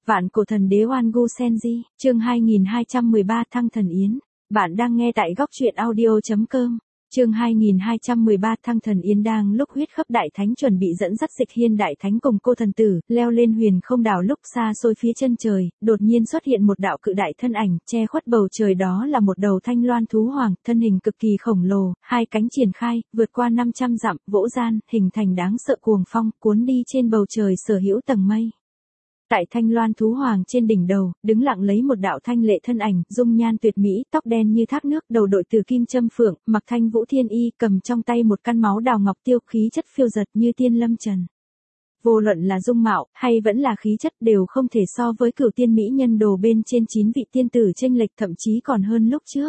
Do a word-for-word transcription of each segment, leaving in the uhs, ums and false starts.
Vạn cổ thần đế Oan Gu Senji, chương hai nghìn hai trăm mười ba Thăng Thần Yến. Bạn đang nghe tại góc truyện audio.com. Chương hai nghìn hai trăm mười ba Thăng Thần Yến. Đang lúc huyết khắp đại thánh chuẩn bị dẫn dắt Dịch Hiên đại thánh cùng cô thần tử leo lên huyền không đảo, lúc xa xôi phía chân trời, đột nhiên xuất hiện một đạo cự đại thân ảnh, che khuất bầu trời. Đó là một đầu thanh loan thú hoàng, thân hình cực kỳ khổng lồ, hai cánh triển khai, vượt qua năm trăm dặm, vỗ gian, hình thành đáng sợ cuồng phong, cuốn đi trên bầu trời sở hữu tầng mây. Tại thanh loan thú hoàng trên đỉnh đầu, đứng lặng lấy một đạo thanh lệ thân ảnh, dung nhan tuyệt mỹ, tóc đen như thác nước, đầu đội từ kim châm phượng, mặc thanh vũ thiên y, cầm trong tay một căn máu đào ngọc tiêu, khí chất phiêu dật như tiên lâm trần. Vô luận là dung mạo, hay vẫn là khí chất, đều không thể so với cửu tiên mỹ nhân đồ bên trên chín vị tiên tử chênh lệch, thậm chí còn hơn lúc trước.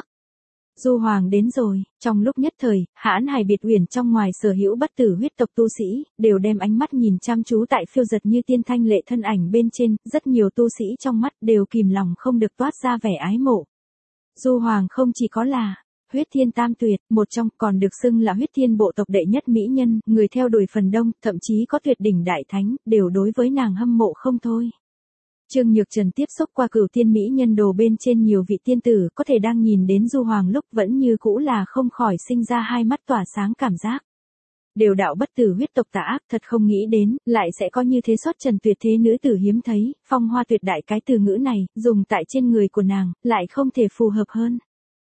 Du Hoàng đến rồi. Trong lúc nhất thời, Hãn Hải Biệt Uyển trong ngoài sở hữu bất tử huyết tộc tu sĩ, đều đem ánh mắt nhìn chăm chú tại phiêu dật như tiên thanh lệ thân ảnh bên trên, rất nhiều tu sĩ trong mắt đều kìm lòng không được toát ra vẻ ái mộ. Du Hoàng không chỉ có là huyết thiên tam tuyệt, một trong, còn được xưng là huyết thiên bộ tộc đệ nhất mỹ nhân, người theo đuổi phần đông, thậm chí có tuyệt đỉnh đại thánh, đều đối với nàng hâm mộ không thôi. Trương Nhược Trần tiếp xúc qua cửu tiên mỹ nhân đồ bên trên nhiều vị tiên tử, có thể đang nhìn đến Du Hoàng lúc vẫn như cũ là không khỏi sinh ra hai mắt tỏa sáng cảm giác. Đều đạo bất tử huyết tộc tà ác, thật không nghĩ đến, lại sẽ có như thế xuất trần tuyệt thế nữ tử hiếm thấy, phong hoa tuyệt đại, cái từ ngữ này, dùng tại trên người của nàng, lại không thể phù hợp hơn.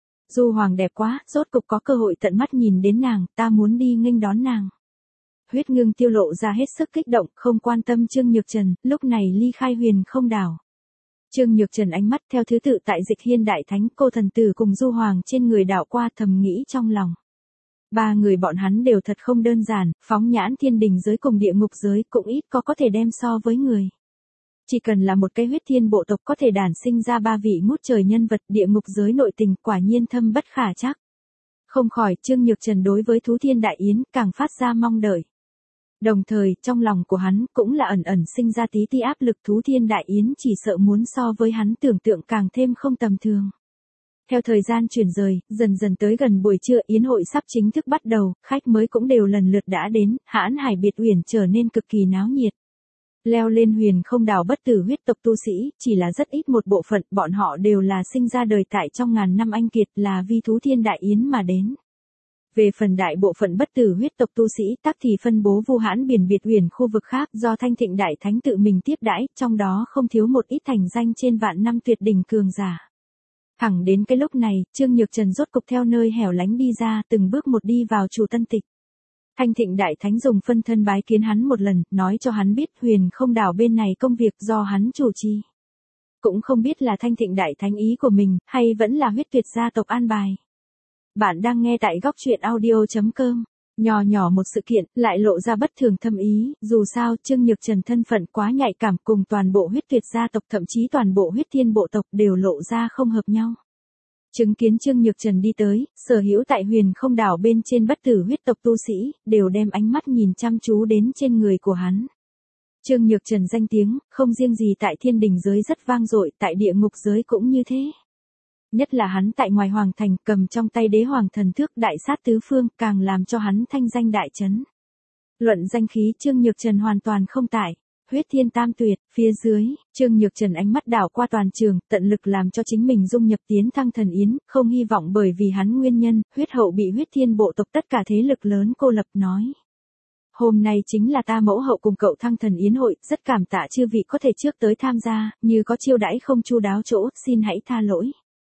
Du Hoàng đẹp quá, rốt cục có cơ hội tận mắt nhìn đến nàng, ta muốn đi nghênh đón nàng. Huyết Ngưng tiêu lộ ra hết sức kích động, không quan tâm Trương Nhược Trần, lúc này ly khai huyền không đảo. Trương Nhược Trần ánh mắt theo thứ tự tại Dịch Hiên đại thánh, cô thần tử cùng Du Hoàng trên người đảo qua, thầm nghĩ trong lòng. Ba người bọn hắn đều thật không đơn giản, phóng nhãn thiên đình giới cùng địa ngục giới cũng ít có có thể đem so với người. Chỉ cần là một cái huyết thiên bộ tộc có thể đản sinh ra ba vị ngút trời nhân vật, địa ngục giới nội tình quả nhiên thâm bất khả trắc. Không khỏi, Trương Nhược Trần đối với Thú Thiên Đại Yến càng phát ra mong đợi. Đồng thời, trong lòng của hắn cũng là ẩn ẩn sinh ra tí tí áp lực, Thú Thiên Đại Yến chỉ sợ muốn so với hắn tưởng tượng càng thêm không tầm thường. Theo thời gian chuyển rời, dần dần tới gần buổi trưa, yến hội sắp chính thức bắt đầu, khách mới cũng đều lần lượt đã đến, Hãn Hải Biệt Uyển trở nên cực kỳ náo nhiệt. Leo lên huyền không đảo bất tử huyết tộc tu sĩ, chỉ là rất ít một bộ phận, bọn họ đều là sinh ra đời tại trong ngàn năm anh kiệt, là vì Thú Thiên Đại Yến mà đến. Về phần đại bộ phận bất tử huyết tộc tu sĩ, tắc thì phân bố vu hãn biển Biệt Uyển khu vực khác, do Thanh Thịnh đại thánh tự mình tiếp đãi, trong đó không thiếu một ít thành danh trên vạn năm tuyệt đỉnh cường giả. Thẳng đến cái lúc này, Trương Nhược Trần rốt cục theo nơi hẻo lánh đi ra, từng bước một đi vào Chùa Tân Tịch. Thanh Thịnh đại thánh dùng phân thân bái kiến hắn một lần, nói cho hắn biết huyền không đảo bên này công việc do hắn chủ trì. Cũng không biết là Thanh Thịnh đại thánh ý của mình, hay vẫn là huyết tuyệt gia tộc an bài. Bạn đang nghe tại góc truyện audio.com. Nhỏ nhỏ một sự kiện, lại lộ ra bất thường thâm ý, dù sao, Trương Nhược Trần thân phận quá nhạy cảm, cùng toàn bộ huyết tuyệt gia tộc, thậm chí toàn bộ huyết thiên bộ tộc đều lộ ra không hợp nhau. Chứng kiến Trương Nhược Trần đi tới, sở hữu tại huyền không đảo bên trên bất tử huyết tộc tu sĩ, đều đem ánh mắt nhìn chăm chú đến trên người của hắn. Trương Nhược Trần danh tiếng, không riêng gì tại thiên đình giới rất vang dội, tại địa ngục giới cũng như thế. Nhất là hắn tại ngoài hoàng thành, cầm trong tay đế hoàng thần thước đại sát tứ phương, càng làm cho hắn thanh danh đại chấn. Luận danh khí, Trương Nhược Trần hoàn toàn không tại. Huyết thiên tam tuyệt, phía dưới, Trương Nhược Trần ánh mắt đảo qua toàn trường, tận lực làm cho chính mình dung nhập tiến thăng thần yến, không hy vọng bởi vì hắn nguyên nhân, huyết hậu bị huyết thiên bộ tộc tất cả thế lực lớn cô lập, nói. Hôm nay chính là ta mẫu hậu cùng cậu thăng thần yến hội, rất cảm tạ chư vị có thể trước tới tham gia, như có chiêu đãi không chu đáo chỗ, xin hãy tha lỗi.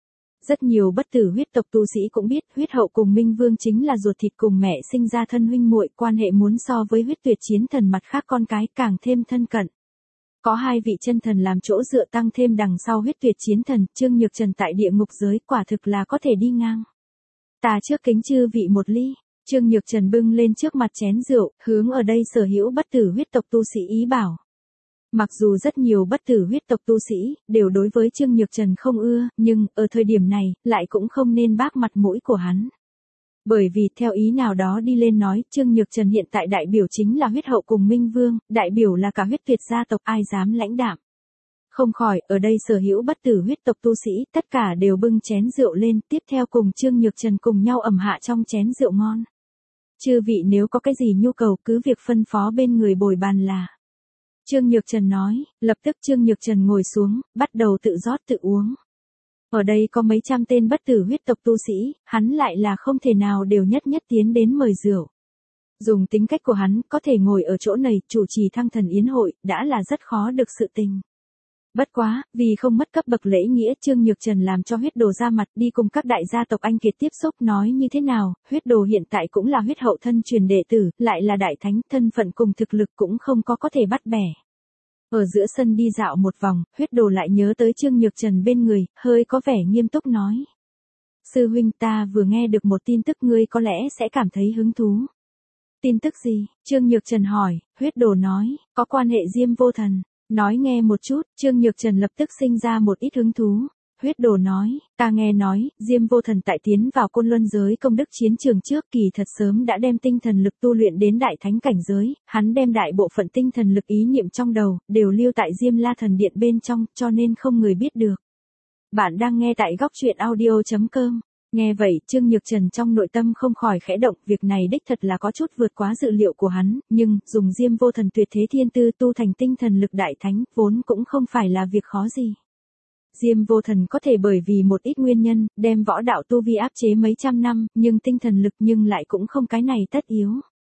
Rất nhiều bất tử huyết tộc tu sĩ cũng biết, huyết hậu cùng Minh Vương chính là ruột thịt cùng mẹ sinh ra thân huynh muội, quan hệ muốn so với huyết tuyệt chiến thần mặt khác con cái càng thêm thân cận. Có hai vị chân thần làm chỗ dựa tăng thêm đằng sau huyết tuyệt chiến thần, Trương Nhược Trần tại địa ngục giới quả thực là có thể đi ngang. Ta trước kính chư vị một ly. Trương Nhược Trần bưng lên trước mặt chén rượu, hướng ở đây sở hữu bất tử huyết tộc tu sĩ ý bảo. Mặc dù rất nhiều bất tử huyết tộc tu sĩ, đều đối với Trương Nhược Trần không ưa, nhưng, ở thời điểm này, lại cũng không nên bác mặt mũi của hắn. Bởi vì, theo ý nào đó đi lên nói, Trương Nhược Trần hiện tại đại biểu chính là huyết hậu cùng Minh Vương, đại biểu là cả huyết tuyệt gia tộc, ai dám lãnh đạm. Không khỏi, ở đây sở hữu bất tử huyết tộc tu sĩ, tất cả đều bưng chén rượu lên, tiếp theo cùng Trương Nhược Trần cùng nhau ẩm hạ trong chén rượu ngon. Chư vị nếu có cái gì nhu cầu cứ việc phân phó bên người bồi bàn là. Trương Nhược Trần nói, lập tức Trương Nhược Trần ngồi xuống, bắt đầu tự rót tự uống. Ở đây có mấy trăm tên bất tử huyết tộc tu sĩ, hắn lại là không thể nào đều nhất nhất tiến đến mời rượu. Dùng tính cách của hắn, có thể ngồi ở chỗ này, chủ trì thăng thần yến hội, đã là rất khó được sự tình. Bất quá, vì không mất cấp bậc lễ nghĩa, Trương Nhược Trần làm cho huyết đồ ra mặt đi cùng các đại gia tộc anh kiệt tiếp xúc nói như thế nào, huyết đồ hiện tại cũng là huyết hậu thân truyền đệ tử, lại là đại thánh, thân phận cùng thực lực cũng không có có thể bắt bẻ. Ở giữa sân đi dạo một vòng, huyết đồ lại nhớ tới Trương Nhược Trần bên người, hơi có vẻ nghiêm túc nói. Sư huynh, ta vừa nghe được một tin tức, ngươi có lẽ sẽ cảm thấy hứng thú. Tin tức gì? Trương Nhược Trần hỏi. Huyết đồ nói, có quan hệ Diêm Vô Thần. Nói nghe một chút, Trương Nhược Trần lập tức sinh ra một ít hứng thú. Huyết đồ nói, ta nghe nói, Diêm Vô Thần tại tiến vào Côn Luân giới công đức chiến trường trước kỳ thật sớm đã đem tinh thần lực tu luyện đến đại thánh cảnh giới, hắn đem đại bộ phận tinh thần lực ý niệm trong đầu, đều lưu tại Diêm La Thần Điện bên trong, cho nên không người biết được. Bạn đang nghe tại góc truyện audio chấm com. Nghe vậy, Trương Nhược Trần trong nội tâm không khỏi khẽ động, việc này đích thật là có chút vượt quá dự liệu của hắn, nhưng, dùng Diêm Vô Thần tuyệt thế thiên tư tu thành tinh thần lực đại thánh, vốn cũng không phải là việc khó gì. Diêm Vô Thần có thể bởi vì một ít nguyên nhân, đem võ đạo tu vi áp chế mấy trăm năm, nhưng tinh thần lực nhưng lại cũng không cái này tất yếu.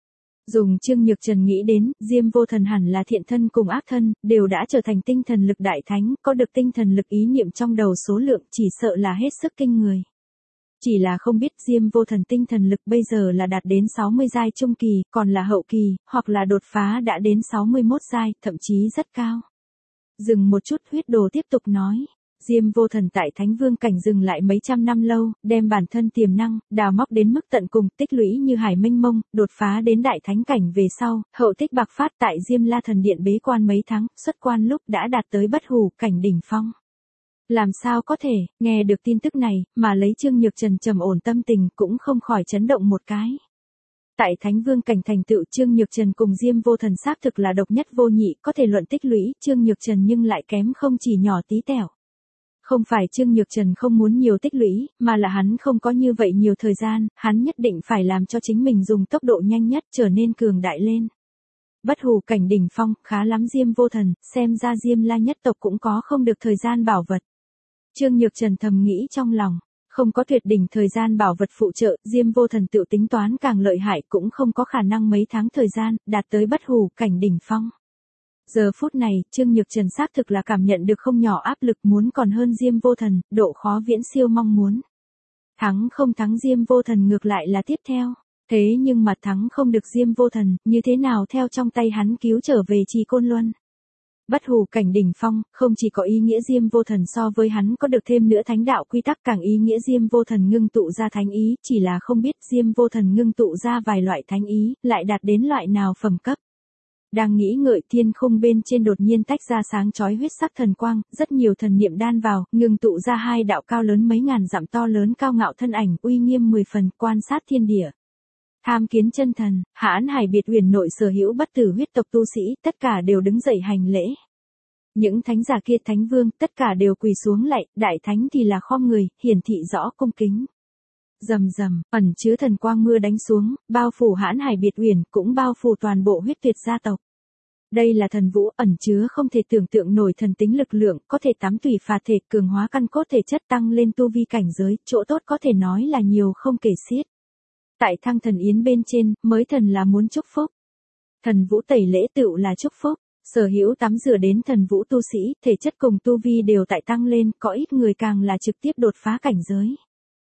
Dùng Trương Nhược Trần nghĩ đến, Diêm Vô Thần hẳn là thiện thân cùng ác thân, đều đã trở thành tinh thần lực đại thánh, có được tinh thần lực ý niệm trong đầu số lượng chỉ sợ là hết sức kinh người. Chỉ là không biết Diêm Vô Thần tinh thần lực bây giờ là đạt đến sáu mươi giai trung kỳ, còn là hậu kỳ, hoặc là đột phá đã đến sáu mươi mốt giai, thậm chí rất cao. Dừng một chút, huyết đồ tiếp tục nói. Diêm Vô Thần tại Thánh Vương cảnh dừng lại mấy trăm năm lâu, đem bản thân tiềm năng, đào móc đến mức tận cùng, tích lũy như hải mênh mông, đột phá đến đại thánh cảnh về sau, hậu tích bạc phát tại Diêm La Thần Điện bế quan mấy tháng, xuất quan lúc đã đạt tới bất hủ cảnh đỉnh phong. Làm sao có thể, nghe được tin tức này, mà lấy Trương Nhược Trần trầm ổn tâm tình cũng không khỏi chấn động một cái. Tại Thánh Vương cảnh thành tựu, Trương Nhược Trần cùng Diêm Vô Thần xác thực là độc nhất vô nhị, có thể luận tích lũy, Trương Nhược Trần nhưng lại kém không chỉ nhỏ tí tẹo. Không phải Trương Nhược Trần không muốn nhiều tích lũy, mà là hắn không có như vậy nhiều thời gian, hắn nhất định phải làm cho chính mình dùng tốc độ nhanh nhất trở nên cường đại lên. Bất hủ cảnh đỉnh phong, khá lắm Diêm Vô Thần, xem ra Diêm La nhất tộc cũng có không được thời gian bảo vật. Trương Nhược Trần thầm nghĩ trong lòng, không có tuyệt đỉnh thời gian bảo vật phụ trợ, Diêm Vô Thần tự tính toán càng lợi hại cũng không có khả năng mấy tháng thời gian, đạt tới bất hủ cảnh đỉnh phong. Giờ phút này, Trương Nhược Trần xác thực là cảm nhận được không nhỏ áp lực, muốn còn hơn Diêm Vô Thần, độ khó viễn siêu mong muốn. Thắng không thắng Diêm Vô Thần ngược lại là tiếp theo, thế nhưng mà thắng không được Diêm Vô Thần, như thế nào theo trong tay hắn cứu trở về Trì Côn Luân. Bất hủ cảnh đỉnh phong, không chỉ có ý nghĩa Diêm Vô Thần so với hắn có được thêm nữa thánh đạo quy tắc, càng ý nghĩa Diêm Vô Thần ngưng tụ ra thánh ý, chỉ là không biết Diêm Vô Thần ngưng tụ ra vài loại thánh ý, lại đạt đến loại nào phẩm cấp. Đang nghĩ ngợi, thiên khung bên trên đột nhiên tách ra sáng chói huyết sắc thần quang, rất nhiều thần niệm đan vào, ngưng tụ ra hai đạo cao lớn mấy ngàn dặm to lớn cao ngạo thân ảnh, uy nghiêm mười phần, quan sát thiên địa. Tham Kiến chân thần, Hãn Hải Biệt Huyền nội sở hữu bất tử huyết tộc tu sĩ, tất cả đều đứng dậy hành lễ. Những thánh giả kia, thánh vương, tất cả đều quỳ xuống lạy, đại thánh thì là khom người, hiển thị rõ cung kính. Rầm rầm, ẩn chứa thần quang mưa đánh xuống, bao phủ Hãn Hải Biệt Huyền, cũng bao phủ toàn bộ huyết tuyệt gia tộc. Đây là thần vũ, ẩn chứa không thể tưởng tượng nổi thần tính lực lượng, có thể tắm tùy phà thể, cường hóa căn cốt thể chất, tăng lên tu vi cảnh giới, chỗ tốt có thể nói là nhiều không kể xiết. Tại thăng thần yến bên trên, mới thần là muốn chúc phúc. Thần vũ tẩy lễ tựu là chúc phúc, sở hữu tắm rửa đến thần vũ tu sĩ, thể chất cùng tu vi đều tại tăng lên, có ít người càng là trực tiếp đột phá cảnh giới.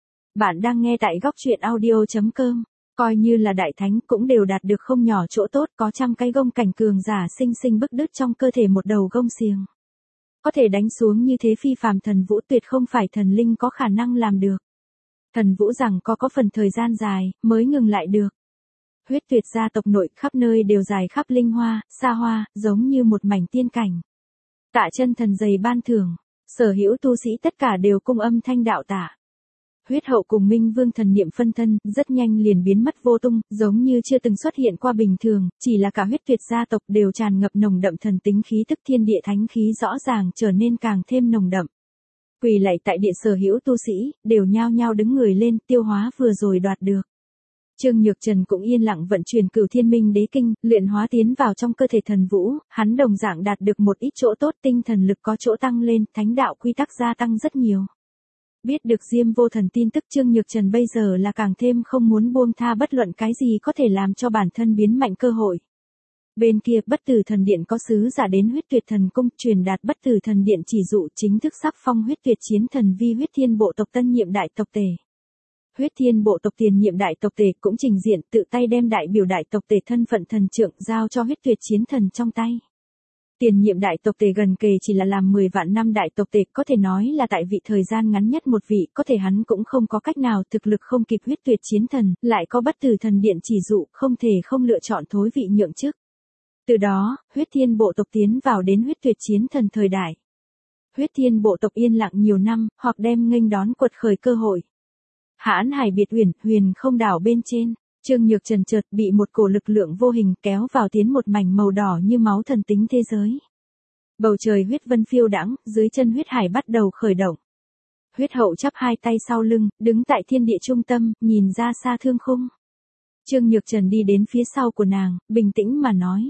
Bạn đang nghe tại góc truyện audio chấm com, coi như là đại thánh cũng đều đạt được không nhỏ chỗ tốt, có trăm cái gông cảnh cường giả sinh sinh bức đứt trong cơ thể một đầu gông xiềng. Có thể đánh xuống như thế phi phàm thần vũ tuyệt không phải thần linh có khả năng làm được. Thần vũ rằng có có phần thời gian dài, mới ngừng lại được. Huyết tuyệt gia tộc nội khắp nơi đều dài khắp linh hoa, xa hoa, giống như một mảnh tiên cảnh. Tạ chân thần dày ban thưởng, sở hữu tu sĩ tất cả đều cung âm thanh đạo tạ. Huyết hậu cùng Minh Vương thần niệm phân thân, rất nhanh liền biến mất vô tung, giống như chưa từng xuất hiện qua bình thường, chỉ là cả huyết tuyệt gia tộc đều tràn ngập nồng đậm thần tính khí tức, thiên địa thánh khí rõ ràng trở nên càng thêm nồng đậm. Quỳ lạy tại địa sở hữu tu sĩ, đều nhao nhao đứng người lên, tiêu hóa vừa rồi đoạt được. Trương Nhược Trần cũng yên lặng vận chuyển Cửu Thiên Minh Đế Kinh, luyện hóa tiến vào trong cơ thể thần vũ, hắn đồng dạng đạt được một ít chỗ tốt, tinh thần lực có chỗ tăng lên, thánh đạo quy tắc gia tăng rất nhiều. Biết được Diêm Vô Thần tin tức, Trương Nhược Trần bây giờ là càng thêm không muốn buông tha bất luận cái gì có thể làm cho bản thân biến mạnh cơ hội. Bên kia, Bất Tử Thần Điện có sứ giả đến Huyết Tuyệt Thần Cung, truyền đạt Bất Tử Thần Điện chỉ dụ chính thức sắc phong Huyết Tuyệt Chiến Thần vi Huyết Thiên bộ tộc tân nhiệm đại tộc tể. Huyết Thiên bộ tộc tiền nhiệm đại tộc tể cũng trình diện, tự tay đem đại biểu đại tộc tể thân phận thần trượng giao cho Huyết Tuyệt Chiến Thần trong tay. Tiền nhiệm đại tộc tể gần kề chỉ là làm mười vạn năm đại tộc tể, có thể nói là tại vị thời gian ngắn nhất một vị, có thể hắn cũng không có cách nào, thực lực không kịp Huyết Tuyệt Chiến Thần, lại có Bất Tử Thần Điện chỉ dụ, không thể không lựa chọn thối vị nhượng chức. Từ đó, Huyết Thiên bộ tộc tiến vào đến Huyết Tuyệt Chiến Thần thời đại. Huyết Thiên bộ tộc yên lặng nhiều năm, hoặc đem nghênh đón quật khởi cơ hội. Hãn Hải Biệt Huyền, huyền không đảo bên trên, Trương Nhược Trần chợt bị một cổ lực lượng vô hình kéo vào tiến một mảnh màu đỏ như máu thần tính thế giới. Bầu trời huyết vân phiêu đãng, dưới chân huyết hải bắt đầu khởi động. Huyết hậu chắp hai tay sau lưng, đứng tại thiên địa trung tâm, nhìn ra xa thương khung. Trương Nhược Trần đi đến phía sau của nàng, bình tĩnh mà nói.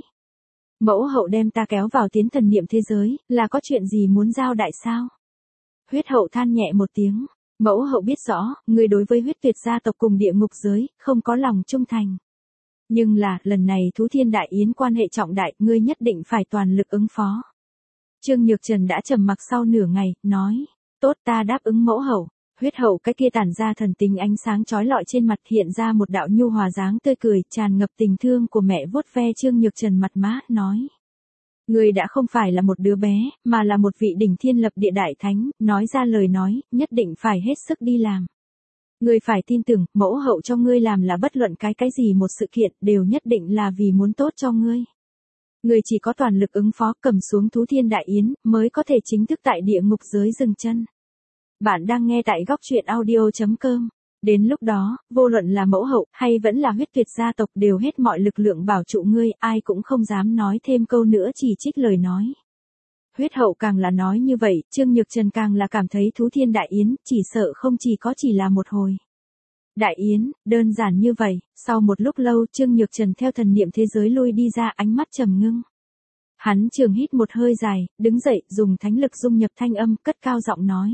Mẫu hậu đem ta kéo vào tiến thần niệm thế giới, là có chuyện gì muốn giao đại sao? Huyết hậu than nhẹ một tiếng. Mẫu hậu biết rõ, người đối với Huyết Tuyệt gia tộc cùng địa ngục giới, không có lòng trung thành. Nhưng là, lần này Thú Thiên Đại Yến quan hệ trọng đại, ngươi nhất định phải toàn lực ứng phó. Trương Nhược Trần đã trầm mặc sau nửa ngày, nói, tốt ta đáp ứng mẫu hậu. Huyết hậu cái kia tản ra thần tình ánh sáng chói lọi trên mặt, hiện ra một đạo nhu hòa dáng tươi cười, tràn ngập tình thương của mẹ vuốt ve Trương Nhược Trần mặt má, nói. Ngươi đã không phải là một đứa bé, mà là một vị đỉnh thiên lập địa đại thánh, nói ra lời nói, nhất định phải hết sức đi làm. Ngươi phải tin tưởng, mẫu hậu cho ngươi làm là bất luận cái cái gì một sự kiện, đều nhất định là vì muốn tốt cho ngươi. Ngươi chỉ có toàn lực ứng phó, cầm xuống Thú Thiên Đại Yến, mới có thể chính thức tại địa ngục giới dừng chân. Bạn đang nghe tại góc truyện audio chấm com. Đến lúc đó, vô luận là mẫu hậu, hay vẫn là Huyết Tuyệt gia tộc đều hết mọi lực lượng bảo trụ ngươi, ai cũng không dám nói thêm câu nữa chỉ trích lời nói. Huyết hậu càng là nói như vậy, Trương Nhược Trần càng là cảm thấy Thú Thiên Đại Yến, chỉ sợ không chỉ có chỉ là một hồi. Đại Yến, đơn giản như vậy, sau một lúc lâu Trương Nhược Trần theo thần niệm thế giới lui đi ra, ánh mắt trầm ngưng. Hắn trường hít một hơi dài, đứng dậy, dùng thánh lực dung nhập thanh âm, cất cao giọng nói.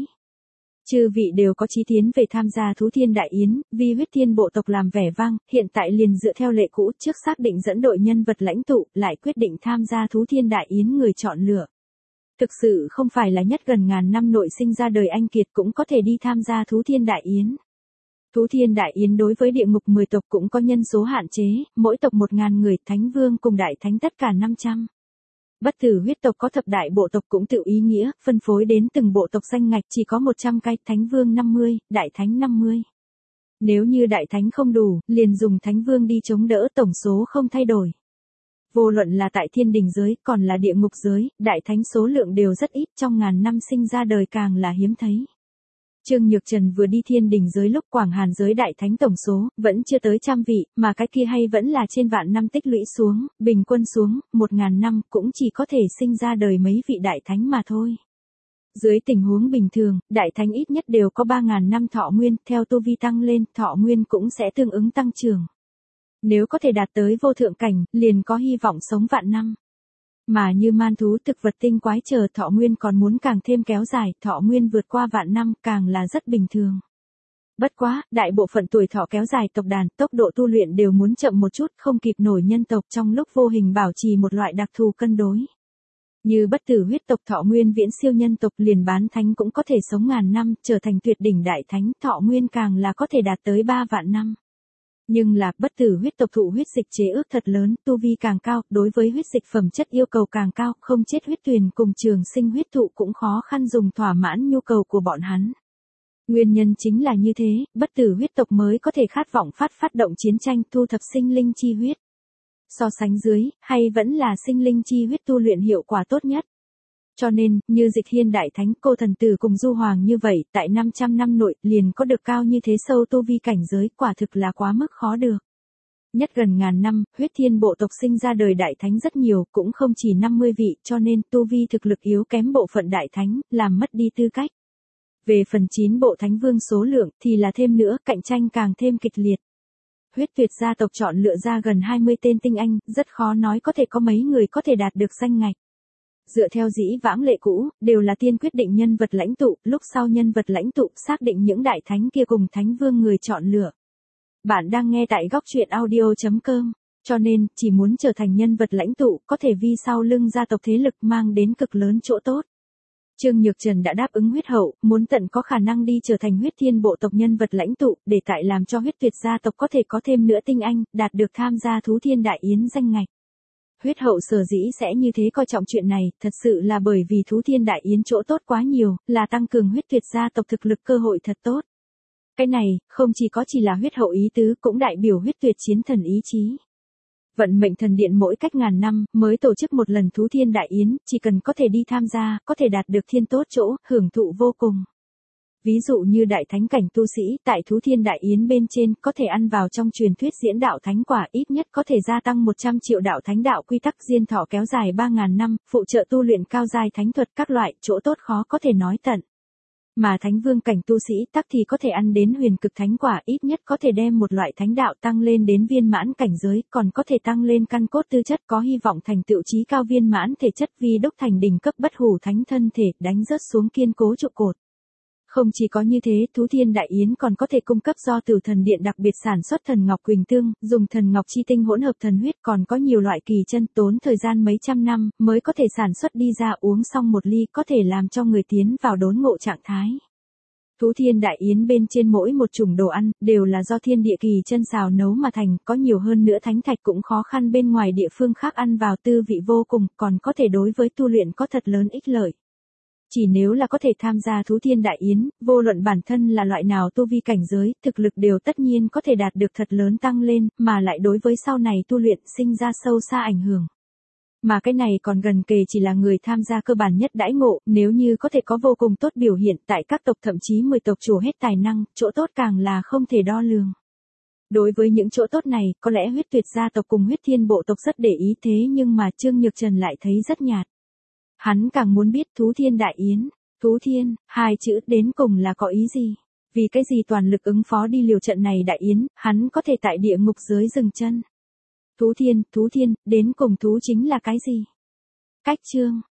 Chư vị đều có chí tiến về tham gia Thú Thiên Đại Yến, vì Huyết Thiên bộ tộc làm vẻ vang, hiện tại liền dựa theo lệ cũ, trước xác định dẫn đội nhân vật lãnh tụ, lại quyết định tham gia Thú Thiên Đại Yến người chọn lựa. Thực sự không phải là nhất gần ngàn năm nội sinh ra đời anh kiệt cũng có thể đi tham gia Thú Thiên Đại Yến. Thú Thiên Đại Yến đối với địa ngục mười tộc cũng có nhân số hạn chế, mỗi tộc một ngàn người, thánh vương cùng đại thánh tất cả năm trăm. Bất tử huyết tộc có thập đại bộ tộc cũng tự ý nghĩa, phân phối đến từng bộ tộc danh ngạch chỉ có một trăm cái, thánh vương năm mươi, đại thánh năm mươi. Nếu như đại thánh không đủ, liền dùng thánh vương đi chống đỡ, tổng số không thay đổi. Vô luận là tại thiên đình giới, còn là địa ngục giới, đại thánh số lượng đều rất ít, trong ngàn năm sinh ra đời càng là hiếm thấy. Trương Nhược Trần vừa đi thiên đình giới lúc Quảng Hàn giới đại thánh tổng số, vẫn chưa tới trăm vị, mà cái kia hay vẫn là trên vạn năm tích lũy xuống, bình quân xuống, một ngàn năm cũng chỉ có thể sinh ra đời mấy vị đại thánh mà thôi. Dưới tình huống bình thường, đại thánh ít nhất đều có ba ngàn năm thọ nguyên, theo tu vi tăng lên, thọ nguyên cũng sẽ tương ứng tăng trưởng. Nếu có thể đạt tới vô thượng cảnh, liền có hy vọng sống vạn năm. Mà như man thú thực vật tinh quái chờ thọ nguyên còn muốn càng thêm kéo dài, thọ nguyên vượt qua vạn năm càng là rất bình thường. Bất quá, đại bộ phận tuổi thọ kéo dài tộc đàn, tốc độ tu luyện đều muốn chậm một chút, không kịp nổi nhân tộc trong lúc vô hình bảo trì một loại đặc thù cân đối. Như bất tử huyết tộc thọ nguyên viễn siêu nhân tộc, liền bán thánh cũng có thể sống ngàn năm, trở thành tuyệt đỉnh đại thánh, thọ nguyên càng là có thể đạt tới ba vạn năm. Nhưng là, bất tử huyết tộc thụ huyết dịch chế ước thật lớn, tu vi càng cao, đối với huyết dịch phẩm chất yêu cầu càng cao, không chết huyết tuyền cùng trường sinh huyết thụ cũng khó khăn dùng thỏa mãn nhu cầu của bọn hắn. Nguyên nhân chính là như thế, bất tử huyết tộc mới có thể khát vọng phát phát động chiến tranh, thu thập sinh linh chi huyết. So sánh dưới, hay vẫn là sinh linh chi huyết tu luyện hiệu quả tốt nhất. Cho nên, như Dịch Hiên Đại Thánh, Cô Thần Tử cùng Du Hoàng như vậy, tại năm trăm năm nội, liền có được cao như thế sâu tu vi cảnh giới, quả thực là quá mức khó được. Nhất gần ngàn năm, Huyết Thiên bộ tộc sinh ra đời Đại Thánh rất nhiều, cũng không chỉ năm mươi vị, cho nên, tu vi thực lực yếu kém bộ phận Đại Thánh, làm mất đi tư cách. Về phần chín bộ Thánh Vương số lượng, thì là thêm nữa, cạnh tranh càng thêm kịch liệt. Huyết Tuyệt gia tộc chọn lựa ra gần hai mươi tên tinh anh, rất khó nói có thể có mấy người có thể đạt được danh ngạch. Dựa theo dĩ vãng lệ cũ, đều là tiên quyết định nhân vật lãnh tụ, lúc sau nhân vật lãnh tụ xác định những đại thánh kia cùng thánh vương người chọn lựa. Bạn đang nghe tại góc truyện audio chấm com, cho nên, chỉ muốn trở thành nhân vật lãnh tụ, có thể vi sau lưng gia tộc thế lực mang đến cực lớn chỗ tốt. Trương Nhược Trần đã đáp ứng huyết hậu, muốn tận có khả năng đi trở thành huyết thiên bộ tộc nhân vật lãnh tụ, để tại làm cho huyết tuyệt gia tộc có thể có thêm nữa tinh anh, đạt được tham gia thú thiên đại yến danh ngạch. Huyết hậu sở dĩ sẽ như thế coi trọng chuyện này, thật sự là bởi vì thú thiên đại yến chỗ tốt quá nhiều, là tăng cường huyết tuyệt gia tộc thực lực cơ hội thật tốt. Cái này, không chỉ có chỉ là huyết hậu ý tứ, cũng đại biểu huyết tuyệt chiến thần ý chí. Vận mệnh thần điện mỗi cách ngàn năm, mới tổ chức một lần thú thiên đại yến, chỉ cần có thể đi tham gia, có thể đạt được thiên tốt chỗ, hưởng thụ vô cùng. Ví dụ như đại thánh cảnh tu sĩ, tại thú thiên đại yến bên trên, có thể ăn vào trong truyền thuyết diễn đạo thánh quả, ít nhất có thể gia tăng một trăm triệu đạo thánh đạo quy tắc, diên thọ kéo dài ba ngàn năm, phụ trợ tu luyện cao giai thánh thuật các loại, chỗ tốt khó có thể nói tận. Mà thánh vương cảnh tu sĩ tắc thì có thể ăn đến huyền cực thánh quả, ít nhất có thể đem một loại thánh đạo tăng lên đến viên mãn cảnh giới, còn có thể tăng lên căn cốt tư chất, có hy vọng thành tựu chí cao viên mãn thể chất, vi đúc thành đỉnh cấp bất hủ thánh thân thể, đánh rớt xuống kiên cố trụ cột. Không chỉ có như thế, thú thiên đại yến còn có thể cung cấp do Tử Thần Điện đặc biệt sản xuất thần ngọc quỳnh tương, dùng thần ngọc chi tinh hỗn hợp thần huyết, còn có nhiều loại kỳ chân, tốn thời gian mấy trăm năm mới có thể sản xuất đi ra, uống xong một ly có thể làm cho người tiến vào đốn ngộ trạng thái. Thú thiên đại yến bên trên mỗi một chủng đồ ăn, đều là do thiên địa kỳ chân xào nấu mà thành, có nhiều hơn nữa thánh thạch cũng khó khăn bên ngoài địa phương khác ăn vào tư vị vô cùng, còn có thể đối với tu luyện có thật lớn ích lợi. Chỉ nếu là có thể tham gia thú thiên đại yến, vô luận bản thân là loại nào tu vi cảnh giới, thực lực đều tất nhiên có thể đạt được thật lớn tăng lên, mà lại đối với sau này tu luyện sinh ra sâu xa ảnh hưởng. Mà cái này còn gần kề chỉ là người tham gia cơ bản nhất đãi ngộ, nếu như có thể có vô cùng tốt biểu hiện tại các tộc thậm chí mười tộc chủ hết tài năng, chỗ tốt càng là không thể đo lường. Đối với những chỗ tốt này, có lẽ huyết tuyệt gia tộc cùng huyết thiên bộ tộc rất để ý, thế nhưng mà Trương Nhược Trần lại thấy rất nhạt. Hắn càng muốn biết thú thiên đại yến, thú thiên, hai chữ đến cùng là có ý gì? Vì cái gì toàn lực ứng phó đi liều trận này đại yến, hắn có thể tại địa ngục dưới dừng chân. Thú thiên, thú thiên, đến cùng thú chính là cái gì? Cách chương